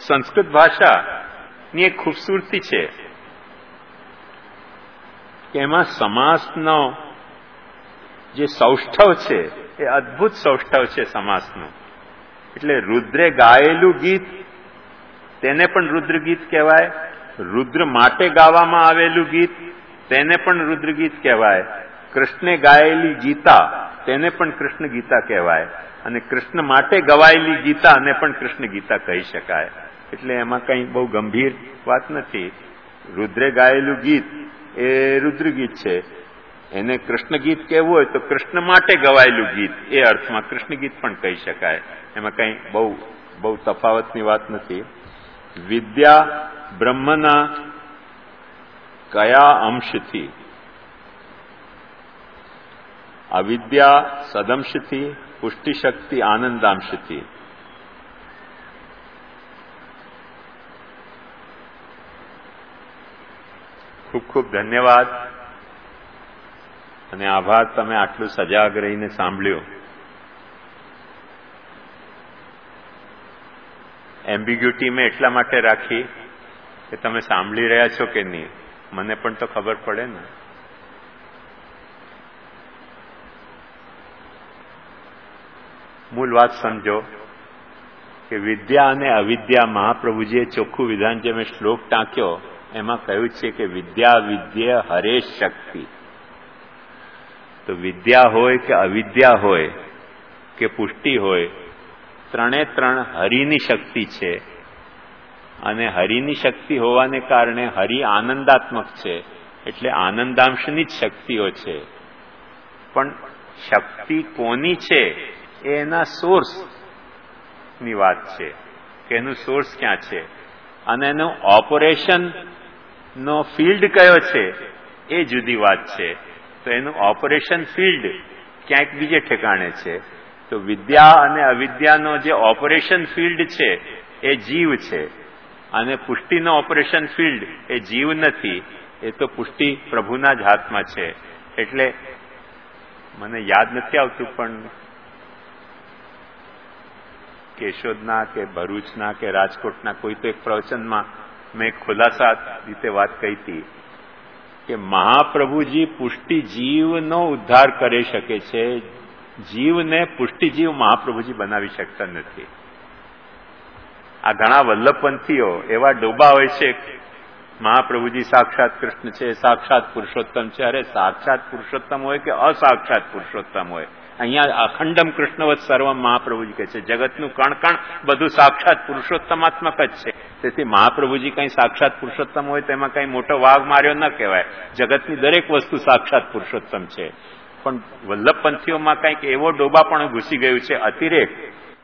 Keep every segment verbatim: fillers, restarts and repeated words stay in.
સંસ્કૃત ભાષાની એક ખૂબસૂરતી છે કે એમાં સમાસનો જે સૌષ્ઠવ છે એ અદભુત સૌષ્ઠવ છે સમાસનું. એટલે રુદ્રે ગાયેલું ગીત તેને પણ રુદ્ર ગીત કહેવાય, રુદ્ર માટે ગાવામાં આવેલું ગીત તેને પણ રુદ્ર ગીત કહેવાય, કૃષ્ણે ગાયેલી ગીતા તેને પણ કૃષ્ણ ગીતા કહેવાય, અને કૃષ્ણ માટે ગવાયેલી ગીતા અને પણ કૃષ્ણ ગીતા કહી શકાય. એટલે એમાં કંઈ બહુ ગંભીર વાત નથી. રુદ્રે ગાયેલું ગીત એ રુદ્ર ગીત છે, એને કૃષ્ણ ગીત કહેવું હોય તો કૃષ્ણ માટે ગવાયેલું ગીત એ અર્થમાં કૃષ્ણ ગીત પણ કહી શકાય. એમાં કંઈ બહુ બહુ તફાવતની વાત નથી. વિદ્યા બ્રહ્મના કયા અંશથી? અવિદ્યા સદંશથી, પુષ્ટિ શક્તિ આનંદાંશથી. ખૂબ ખૂબ ધન્યવાદ અને આભાર, તમે આટલું સજાગ રહીને સાંભળ્યું. એમ્બિગ્યુટી મેં એટલા માટે રાખી કે તમે સાંભળી રહ્યા છો કે નહીં, મને પણ તો ખબર પડે ને. મૂળ વાત સમજો કે વિદ્યા અને અવિદ્યા, મહાપ્રભુજીએ ચોખ્ખું વિધાન જે મેં શ્લોક ટાંક્યો એમાં કહ્યું છે કે વિદ્યા વિદ્ય હરેશ શક્તિ. તો વિદ્યા હોય કે અવિદ્યા હોય કે પુષ્ટિ હોય, ત્રણે ત્રણ હરિની શક્તિ છે. અને હરિની શક્તિ હોવાને કારણે હરિ આનંદાત્મક છે, એટલે આનંદાંશની જ શક્તિઓ છે. પણ શક્તિ કોની છે એ એના સોર્સની વાત છે કે એનું સોર્સ ક્યાં છે, અને એનું ઓપરેશન નો ફિલ્ડ કયો છે એ જુદી વાત છે. તો એનું ઓપરેશન ફિલ્ડ ક્યાંક બીજે ઠેકાણે છે. તો વિદ્યા અને અવિદ્યાનો જે ઓપરેશન ફિલ્ડ છે એ જીવ છે, અને પુષ્ટિનો ઓપરેશન ફિલ્ડ એ જીવ નથી, એ તો પુષ્ટિ પ્રભુના જ હાથમાં છે. એટલે મને યાદ નથી આવતું, પણ કેશોદના કે ભરૂચના કે રાજકોટના કોઈ તો એક પ્રવચનમાં મેં ખુલાસા રીતે વાત કહી હતી કે મહાપ્રભુજી પુષ્ટિ જીવનો ઉદ્ધાર કરી શકે છે, જીવને પુષ્ટિ જીવ મહાપ્રભુજી બનાવી શકતા નથી. આ ઘણા વલ્લભપંથીઓ એવા ડોબા હોય છે, મહાપ્રભુજી સાક્ષાત કૃષ્ણ છે, સાક્ષાત પુરુષોત્તમ છે. અરે સાક્ષાત પુરુષોત્તમ હોય કે અસાક્ષાત પુરુષોત્તમ હોય, અહીંયા અખંડમ કૃષ્ણવત સર્વમ મહાપ્રભુજી કહે છે. જગતનું કણ કણ બધું સાક્ષાત પુરુષોત્તમાત્મક જ છે. તેથી મહાપ્રભુજી કંઈ સાક્ષાત પુરુષોત્તમ હોય તો એમાં કંઈ મોટો વાઘ માર્યો ન કહેવાય. જગતની દરેક વસ્તુ સાક્ષાત પુરુષોત્તમ છે. પણ વલ્લભપંથીઓમાં કંઈક એવો ડોબા પણ ઘૂસી ગયું છે, અતિરેક.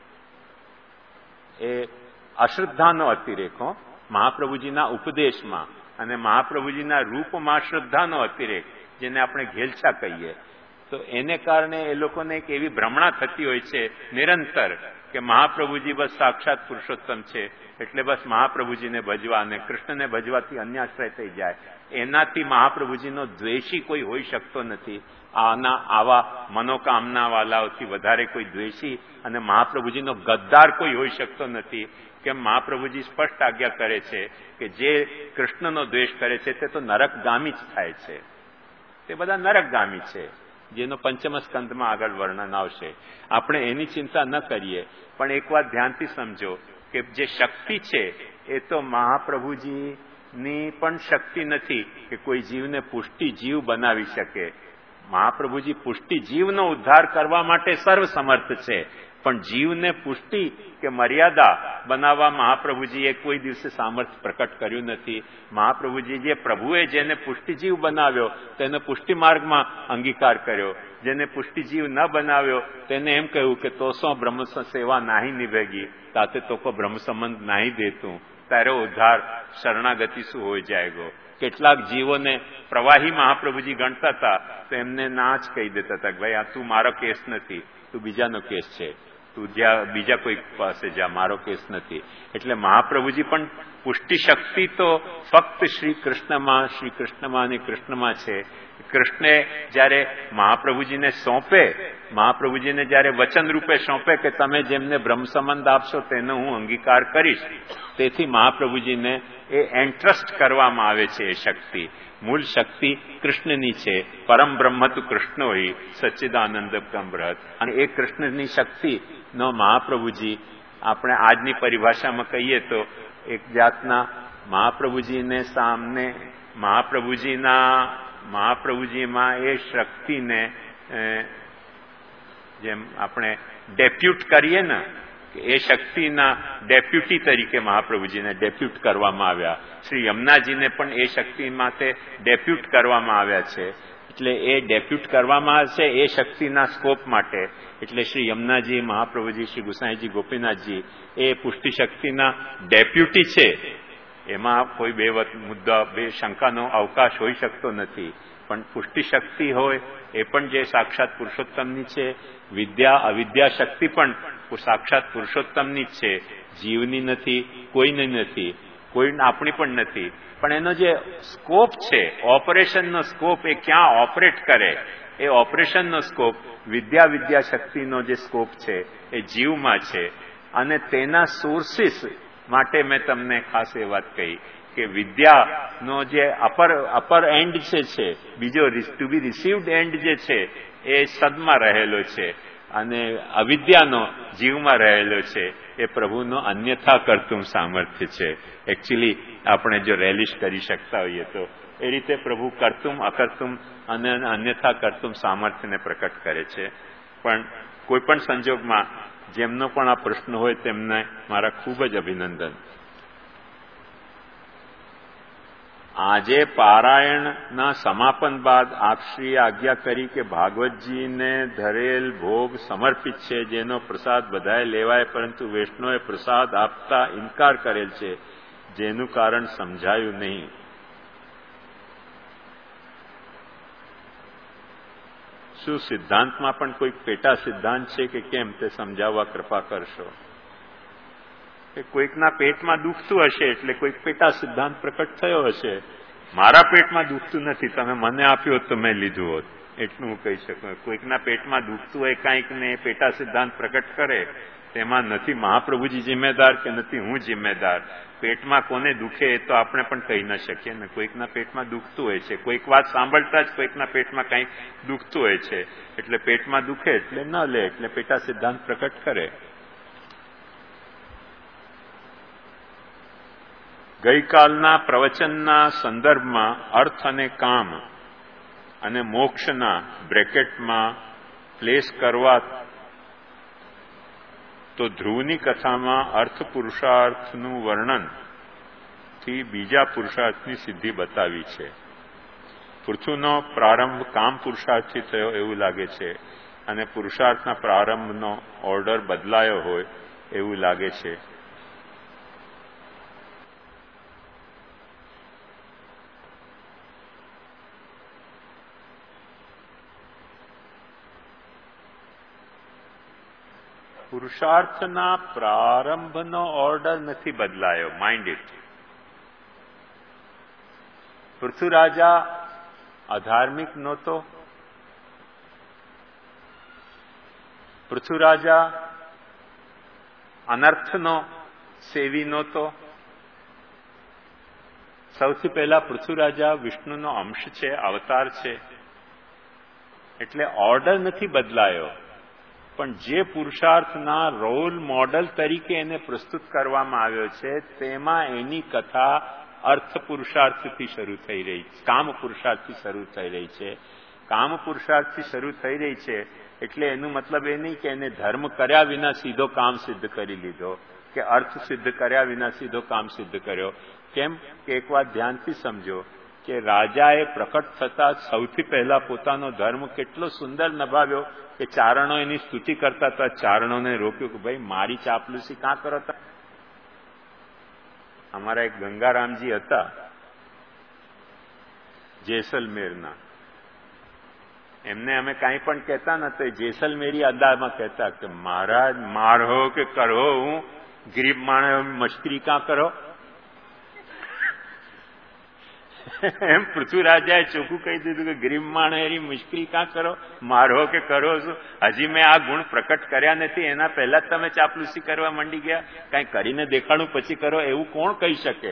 એ અશ્રદ્ધાનો અતિરેક હો, મહાપ્રભુજીના ઉપદેશમાં અને મહાપ્રભુજીના રૂપમાં શ્રદ્ધાનો અતિરેક, જેને આપણે ઘેલછા કહીએ. તો એને કારણે એ લોકોને એક એવી ભ્રમણા થતી હોય છે નિરંતર કે મહાપ્રભુજી બસ સાક્ષાત પુરુષોત્તમ છે, એટલે બસ મહાપ્રભુજીને ભજવા અને કૃષ્ણને ભજવાથી અન્યાશ્રય થઈ જાય. એનાથી મહાપ્રભુજીનો દ્વેષી કોઈ હોઈ શકતો નથી. આના આવા મનોકામનાવાલાઓથી વધારે કોઈ દ્વેષી અને મહાપ્રભુજીનો ગદ્દાર કોઈ હોઈ શકતો નથી. કેમ મહાપ્રભુજી સ્પષ્ટ આજ્ઞા કરે છે કે જે કૃષ્ણનો દ્વેષ કરે છે તે તો નરકગામી જ થાય છે. તે બધા નરકગામી છે, જેનો પંચમ સ્કંદમાં આગળ વર્ણન આવશે. આપણે એની ચિંતા ન કરીએ, પણ એક વાત ધ્યાનથી સમજો કે જે શક્તિ છે એ તો મહાપ્રભુજીની પણ શક્તિ નથી કે કોઈ જીવને પુષ્ટિ જીવ બનાવી શકે. મહાપ્રભુજી પુષ્ટિ જીવનો ઉદ્ધાર કરવા માટે સર્વસમર્થ છે, પણ જીવને પુષ્ટિ કે મર્યાદા બનાવવા મહાપ્રભુજીએ કોઈ દિવસે સામર્થ્ય પ્રકટ કર્યું નથી. મહાપ્રભુજી જે પ્રભુએ જેને પુષ્ટિજીવ બનાવ્યો તેને પુષ્ટિ માર્ગમાં અંગીકાર કર્યો, જેને પુષ્ટિજીવ ન બનાવ્યો તેને એમ કહ્યું કે તોસો બ્રહ્મ સેવા નાહી નિભેગી, તાતે તો કો બ્રહ્મ સંબંધ નાહી દેતું, તારો ઉદ્ધાર શરણાગતિ શું હોય જાયગો. કેટલાક જીવોને પ્રવાહી મહાપ્રભુજી ગણતા હતા તો એમને ના જ કહી દેતા હતા કે ભાઈ આ તું મારો કેસ નથી, તું બીજાનો કેસ છે. તું જ્યાં બીજા કોઈ પાસે જા, મારો કેસ નથી. એટલે મહાપ્રભુજી પણ પુષ્ટિ શક્તિ તો ફક્ત શ્રી કૃષ્ણમાં શ્રી કૃષ્ણમાં અને કૃષ્ણમાં છે. કૃષ્ણે જયારે મહાપ્રભુજીને સોંપે, મહાપ્રભુજીને જયારે વચન રૂપે સોંપે કે તમે જેમને બ્રહ્મ સંબંધ આપશો તેનો હું અંગીકાર કરીશ, તેથી મહાપ્રભુજીને એ એન્ટ્રસ્ટ કરવામાં આવે છે. એ શક્તિ મૂળ શક્તિ કૃષ્ણની છે. પરમ બ્રહ્મ તુ કૃષ્ણો હિ સચ્ચિદાનંદ બ્રહ્મ. અને એ કૃષ્ણની શક્તિનો મહાપ્રભુજી આપણે આજની પરિભાષામાં કહીએ તો એક જાતના મહાપ્રભુજીને સામને મહાપ્રભુજીના મહાપ્રભુજીમાં એ શક્તિને જેમ આપણે ડેપ્યુટ કરીએ ને, કે એ શક્તિના ડેપ્યુટી તરીકે મહાપ્રભુજીને ડેપ્યુટ કરવામાં આવ્યા. શ્રી યમુનાજીને પણ એ શક્તિ માટે ડેપ્યુટ કરવામાં આવ્યા છે. એટલે એ ડેપ્યુટ કરવામાં આવશે એ શક્તિના સ્કોપ માટે. એટલે શ્રી યમુનાજી, મહાપ્રભુજી, શ્રી ગુસાઈજી, ગોપીનાથજી એ પુષ્ટિ શક્તિના ડેપ્યુટી છે. એમાં કોઈ બે મુદ્દા, બે શંકાનો અવકાશ હોઈ શકતો નથી. પણ પુષ્ટિ શક્તિ હોય એ પણ જે સાક્ષાત પુરુષોત્તમની છે, વિદ્યા અવિદ્યા શક્તિ પણ સાક્ષાત પુરુષોત્તમની જ છે. જીવની નથી, કોઈની નથી, કોઈ આપણી પણ નથી. પણ એનો જે સ્કોપ છે, ઓપરેશનનો સ્કોપ, એ ક્યાં ઓપરેટ કરે, એ ઓપરેશનનો સ્કોપ વિદ્યા વિદ્યા શક્તિનો જે સ્કોપ છે એ જીવમાં છે. અને તેના સોર્સિસ માટે મેં તમને ખાસ એ વાત કહી કે વિદ્યાનો જે અપર અપર એન્ડ જે છે, બીજો ટુ બી રિસીવ્ડ એન્ડ જે છે એ સદમાં રહેલો છે, અને અવિદ્યાનો જીવમાં રહેલો છે. એ પ્રભુનો અન્યથા કરતું સામર્થ્ય છે. એકચ્યુઅલી આપણે જો રેલિશ કરી શકતા હોઈએ તો એ રીતે પ્રભુ કરતું અકર્તું અને અન્યથા કરતું સામર્થ્યને પ્રકટ કરે છે. પણ કોઈ પણ સંજોગમાં જેમનો પણ આ પ્રશ્ન હોય તેમને મારા ખૂબ જ અભિનંદન. આજે પારાયણના સમાપન બાદ આપશ્રીએ આજ્ઞા કરી કે ભાગવતજીને ધરેલ ભોગ સમર્પિત છે, જેનો પ્રસાદ બધાએ લેવાય, પરંતુ વૈષ્ણવે પ્રસાદ આપતા ઇનકાર કરેલ છે, જેનું કારણ સમજાયું નહીં. શું સિદ્ધાંતમાં પણ કોઈ પેટા સિદ્ધાંત છે કે કેમ, તે સમજાવવા કૃપા કરશો. કે કોઈકના પેટમાં દુખતું હશે એટલે કોઈક પેટા સિદ્ધાંત પ્રકટ થયો હશે. મારા પેટમાં દુખતું નથી, તમે મને આપ્યું હોત તો મેં લીધું હોત, એટલું હું કહી શકું. કોઈકના પેટમાં દુખતું હોય કાંઈક ને પેટા સિદ્ધાંત પ્રકટ કરે, તેમાં નથી મહાપ્રભુજી જિમ્મેદાર કે નથી હું જિમ્મેદાર. પેટમાં કોને દુખે એ તો આપણે પણ કહી ન શકીએ ને. કોઈકના પેટમાં દુખતું હોય છે, કોઈક વાત સાંભળતા જ કોઈકના પેટમાં કંઈક દુખતું હોય છે, એટલે પેટમાં દુખે એટલે ન લે, એટલે પેટા સિદ્ધાંત પ્રકટ કરે. ગઈકાલના પ્રવચનના સંદર્ભમાં અર્થ અને કામ અને મોક્ષના બ્રેકેટમાં પ્લેસ કરવા તો ધ્રુવની કથામાં અર્થ પુરુષાર્થનું વર્ણન થી બીજા પુરુષાર્થની સિદ્ધિ બતાવી છે. પૃથ્વીનો પ્રારંભ કામ પુરુષાર્થથી થયો એવું લાગે છે, અને પુરુષાર્થના પ્રારંભનો ઓર્ડર બદલાયો હોય એવું લાગે છે. પુરુષાર્થના પ્રારંભનો ઓર્ડર નથી બદલાયો. Mind it. પૃથ્વીરાજા અધાર્મિક નહોતો, પૃથ્વીરાજા અનર્થનો સેવી નહોતો. સૌથી પહેલા પૃથ્વીરાજા વિષ્ણુનો અંશ છે, અવતાર છે, એટલે ઓર્ડર નથી બદલાયો. પણ જે પુરુષાર્થના રોલ મોડલ તરીકે એને પ્રસ્તુત કરવામાં આવ્યો છે, તેમાં એની કથા અર્થ પુરુષાર્થથી શરૂ થઈ રહી છે, કામ પુરુષાર્થથી શરૂ થઈ રહી છે. કામ પુરુષાર્થથી શરૂ થઈ રહી છે એટલે એનું મતલબ એ નહીં કે એને ધર્મ કર્યા વિના સીધો કામ સિદ્ધ કરી લીધો, કે અર્થ સિદ્ધ કર્યા વિના સીધો કામ સિદ્ધ કર્યો. કેમ કે એક વાત ધ્યાનથી સમજો કે રાજાએ પ્રકટ થતા સૌથી પહેલા પોતાનો ધર્મ કેટલો સુંદર નભાવ્યો કે ચારણો એની સ્તુતિ કરતા હતા. ચારણોને રોક્યું કે ભાઈ મારી ચાપલુસી કાં કરો હતા. અમારા એક ગંગારામજી હતા જેસલમેરના, એમને અમે કાંઈ પણ કહેતા ને તો એ જેસલમેરી અદામાં કહેતા કે મહારાજ મારો કે કરો, હું ગરીબ માણસ મશ્કરી કાં કરો? એમ પૃથ્વીરાજાએ ચોખ્ખું કહી દીધું કે ગરીબ માણસ એની મુશ્કેલી કાં કરો, મારો કે કરો છું? હજી મેં આ ગુણ પ્રકટ કર્યા નથી, એના પહેલા જ તમે ચાપલુસી કરવા માંડી ગયા. કાંઈ કરીને દેખાડું પછી કરો એવું કોણ કહી શકે?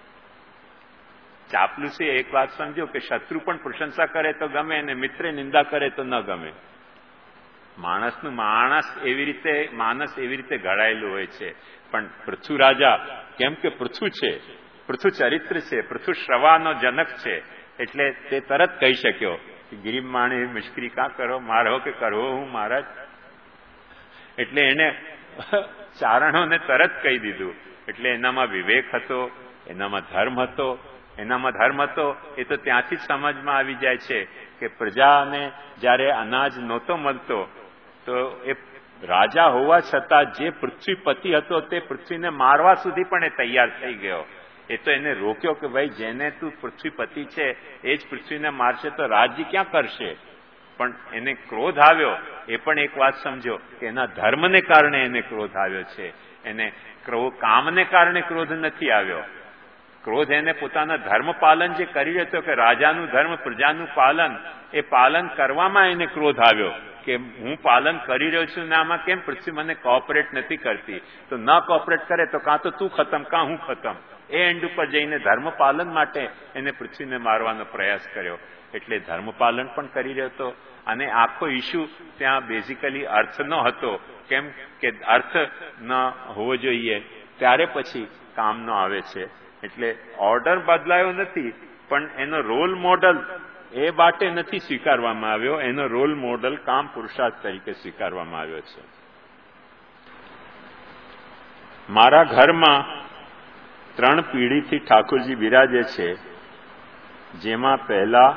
ચાપલુસી એક વાત સમજો કે શત્રુ પણ પ્રશંસા કરે તો ગમે અને મિત્રે નિંદા કરે તો ન ગમે. માણસનું માણસ એવી રીતે માનસ એવી રીતે ઘડાયેલું હોય છે. પણ પૃથ્વી રાજા કેમ કે પૃથ્વી છે, પૃથુ ચરિત્ર છે, પૃથુ શ્રવાનો જનક છે, એટલે તે તરત કહી શક્યો કે ગરીબ માણસ મુશ્કેલી કાં કરો, મારો કે કરવો હું મહારાજ? એટલે એને ચારણોને તરત કહી દીધું. એટલે એનામાં વિવેક હતો, એનામાં ધર્મ હતો. એનામાં ધર્મ હતો એ તો ત્યાંથી જ સમજમાં આવી જાય છે કે પ્રજાને જ્યારે અનાજ નહોતો મળતો તો એ રાજા હોવા છતાં જે પૃથ્વીપતિ હતો તે પૃથ્વીને મારવા સુધી પણ એ તૈયાર થઈ ગયો. એ તો એને રોક્યો કે ભાઈ જેને તું પૃથ્વીપતિ છે એ જ પૃથ્વીને મારશે તો રાજ્ય ક્યાં કરશે? પણ એને ક્રોધ આવ્યો. એ પણ એક વાત સમજો કે એના ધર્મને કારણે એને ક્રોધ આવ્યો છે. એને કામને કારણે ક્રોધ નથી આવ્યો. ક્રોધ એને પોતાના ધર્મ પાલન જે કરી રહ્યો હતો કે રાજાનું ધર્મ પ્રજાનું પાલન, એ પાલન કરવામાં એને ક્રોધ આવ્યો કે હું પાલન કરી રહ્યો છું ને આમાં કેમ પૃથ્વી મને કોઓપરેટ નથી કરતી? તો ન કોઓપરેટ કરે તો કાં તો તું ખતમ કાં હું ખતમ. એ એન્ડ ઉપર જઈને ધર્મ પાલન માટે એને પૃથ્વીને મારવાનો પ્રયાસ કર્યો. એટલે ધર્મ પાલન પણ કરી રહ્યો હતો. અને આખો ઇસ્યુ ત્યાં બેઝિકલી અર્થનો હતો. કેમ કે અર્થ ન હોવો જોઈએ ત્યારે પછી કામનો આવે છે. એટલે ઓર્ડર બદલાયો નથી, પણ એનો રોલ મોડલ એ માટે નથી સ્વીકારવામાં આવ્યો. એનો રોલ મોડલ કામ પુરુષાર્થ તરીકે સ્વીકારવામાં આવ્યો છે. મારા ઘરમાં ત્રણ પેઢીથી ઠાકોરજી બિરાજે છે, જેમાં પહેલા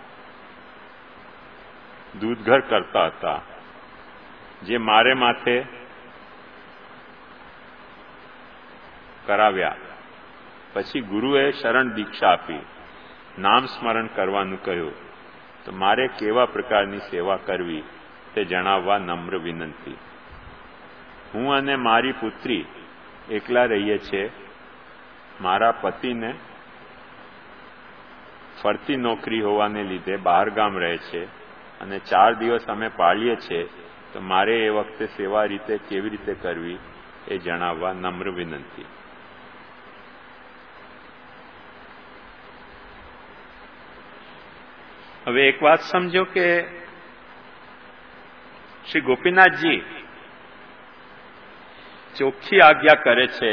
દૂધઘર કરતા હતા, જે મારે માથે કરાવ્યા. પછી ગુરુએ શરણ દીક્ષા આપી, નામ સ્મરણ કરવાનું કહ્યું. તો મારે કેવા પ્રકારની સેવા કરવી તે જણાવવા નમ્ર વિનંતી. હું અને મારી પુત્રી એકલા રહીએ છીએ. મારા પતિને ફરતી નોકરી હોવાને લીધે બહાર ગામ રહે છે અને ચાર દિવસ અમે પાળીએ છીએ. તો મારે એ વખતે સેવા રીતે કેવી રીતે કરવી એ જણાવવા નમ્ર વિનંતી. હવે એક વાત સમજો કે શ્રી ગોપીનાથજી ચોખ્ખી આજ્ઞા કરે છે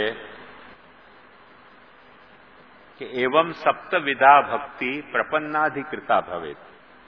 કે એવમ સપ્તવિધા ભક્તિ પ્રપન્નાધિકૃતા ભવેત.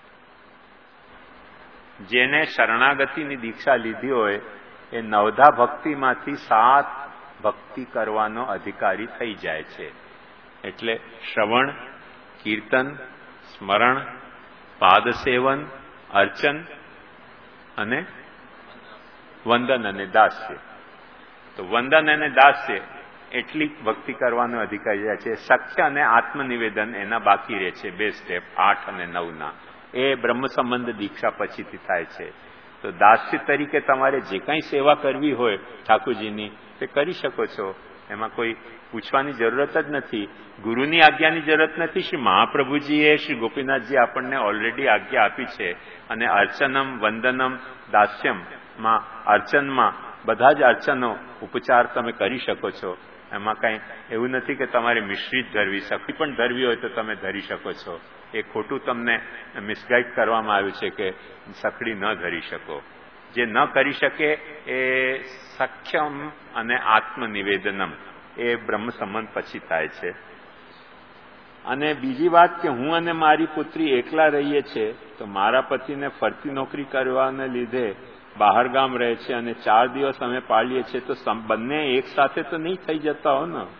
જેને શરણાગતિની દીક્ષા લીધી હોય એ નવધા ભક્તિમાંથી સાત ભક્તિ કરવાનો અધિકારી થઈ જાય છે. એટલે શ્રવણ, કીર્તન, સ્મરણ, પાદસેવન, અર્ચન અને વંદન અને દાસ્ય. તો વંદન અને દાસ્ય એટલી ભક્તિ કરવાનો અધિકારી જાય છે. સખ્ય અને આત્મનિવેદન એના બાકી રહે છે, બે સ્ટેપ આઠ અને નવના. એ બ્રહ્મ સંબંધ દીક્ષા પછીથી થાય છે. તો દાસ્ય તરીકે તમારે જે કંઈ સેવા કરવી હોય ઠાકોરજીની તે કરી શકો છો. એમાં કોઈ પૂછવાની જરૂરત જ નથી, ગુરુની આજ્ઞાની જરૂરત નથી. શ્રી મહાપ્રભુજીએ શ્રી ગોપીનાથજી આપણને ઓલરેડી આજ્ઞા આપી છે. અને અર્ચનમ, વંદનમ, દાસ્યમમાં અર્ચનમાં બધા જ અર્ચનો ઉપચાર તમે કરી શકો છો. એમાં કાંઈ એવું નથી કે તમારે મિશ્રિત ધરવી, સખી પણ ધરવી હોય તો તમે ધરી શકો છો. એ ખોટું તમને મિસગાઈડ કરવામાં આવ્યું છે કે સખડી ન ધરી શકો. જે ન કરી શકે એ સખ્યમ અને આત્મનિવેદનમ એ બ્રહ્મ સંબંધ પછી થાય છે. અને બીજી વાત કે હું અને મારી પુત્રી એકલા રહીએ છીએ. તો મારા પતિને ફરતી નોકરી કરવાને લીધે બહાર ગામ રહે છે અને ચાર દિવસ અમે પાળીએ છીએ. તો બંને એક સાથે તો નહીં થઈ જતા હો ને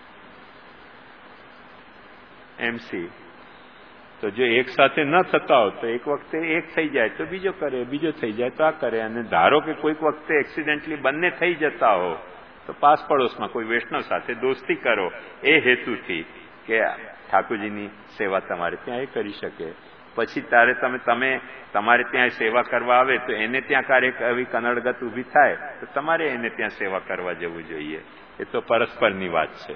એમસી. તો જો એક સાથે ન થતા હો તો એક વખતે એક થઈ જાય તો બીજો કરે, બીજો થઈ જાય તો આ કરે. અને ધારો કે કોઈક વખતે એક્સિડન્ટલી બંને થઈ જતા હો તો પાસ પડોશમાં કોઈ વૈષ્ણવ સાથે દોસ્તી કરો એ હેતુથી કે ઠાકોરજીની સેવા તમારે ત્યાં એ કરી શકે. પછી ત્યારે તમે તમે તમારે ત્યાં સેવા કરવા આવે તો એને ત્યાં ક્યારેક આવી કનડગત ઊભી થાય તો તમારે એને ત્યાં સેવા કરવા જવું જોઈએ. એ તો પરસ્પરની વાત છે.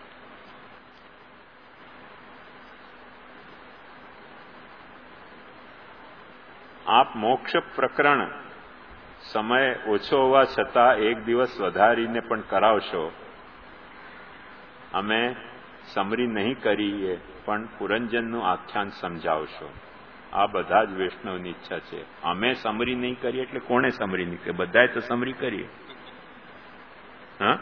આપ મોક્ષ પ્રકરણ સમય ઓછો હોવા છતાં એક દિવસ વધારીને પણ કરાવશો. અમે સમરી નહીં કરીએ પણ પુરંજનનું આખ્યાન સમજાવશો. આ બધા જ વૈષ્ણવની ઈચ્છા છે. અમે સમરી નહીં કરીએ એટલે કોણે સમરી નહીં કરીએ? બધાએ તો સમરી કરીએ. હા,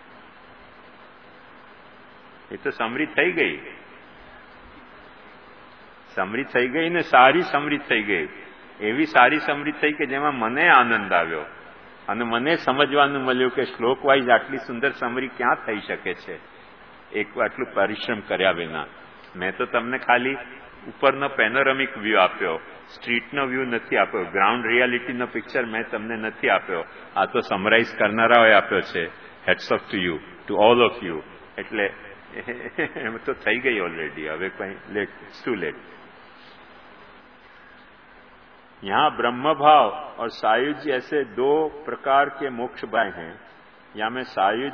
એ તો સમરી થઈ ગઈ. સમરી થઈ ગઈ ને સારી સમરી થઈ ગઈ. એવી સારી સમરી થઈ કે જેમાં મને આનંદ આવ્યો અને મને સમજવાનું મળ્યું કે શ્લોક વાઇઝ આટલી સુંદર સમરી ક્યાં થઈ શકે છે એક આટલું પરિશ્રમ કર્યા વિના. મેં તો તમને ખાલી ઉપરનો પેનોરેમિક વ્યૂ આપ્યો, સ્ટ્રીટનો વ્યૂ નથી આપ્યો, ગ્રાઉન્ડ રિયાલિટીનો પિક્ચર મેં તમને નથી આપ્યો. આ તો સમરાઇઝ કરનારાઓએ આપ્યો છે. Hats off to you, to all of you. એટલે એમ તો થઈ ગઈ ઓલરેડી. હવે કઈ લેટ, ટુ લેટ. यहाँ ब्रह्म भाव और सायुज ऐसे दो प्रकार के मोक्ष भाव हैं. यहाँ मैं सायुज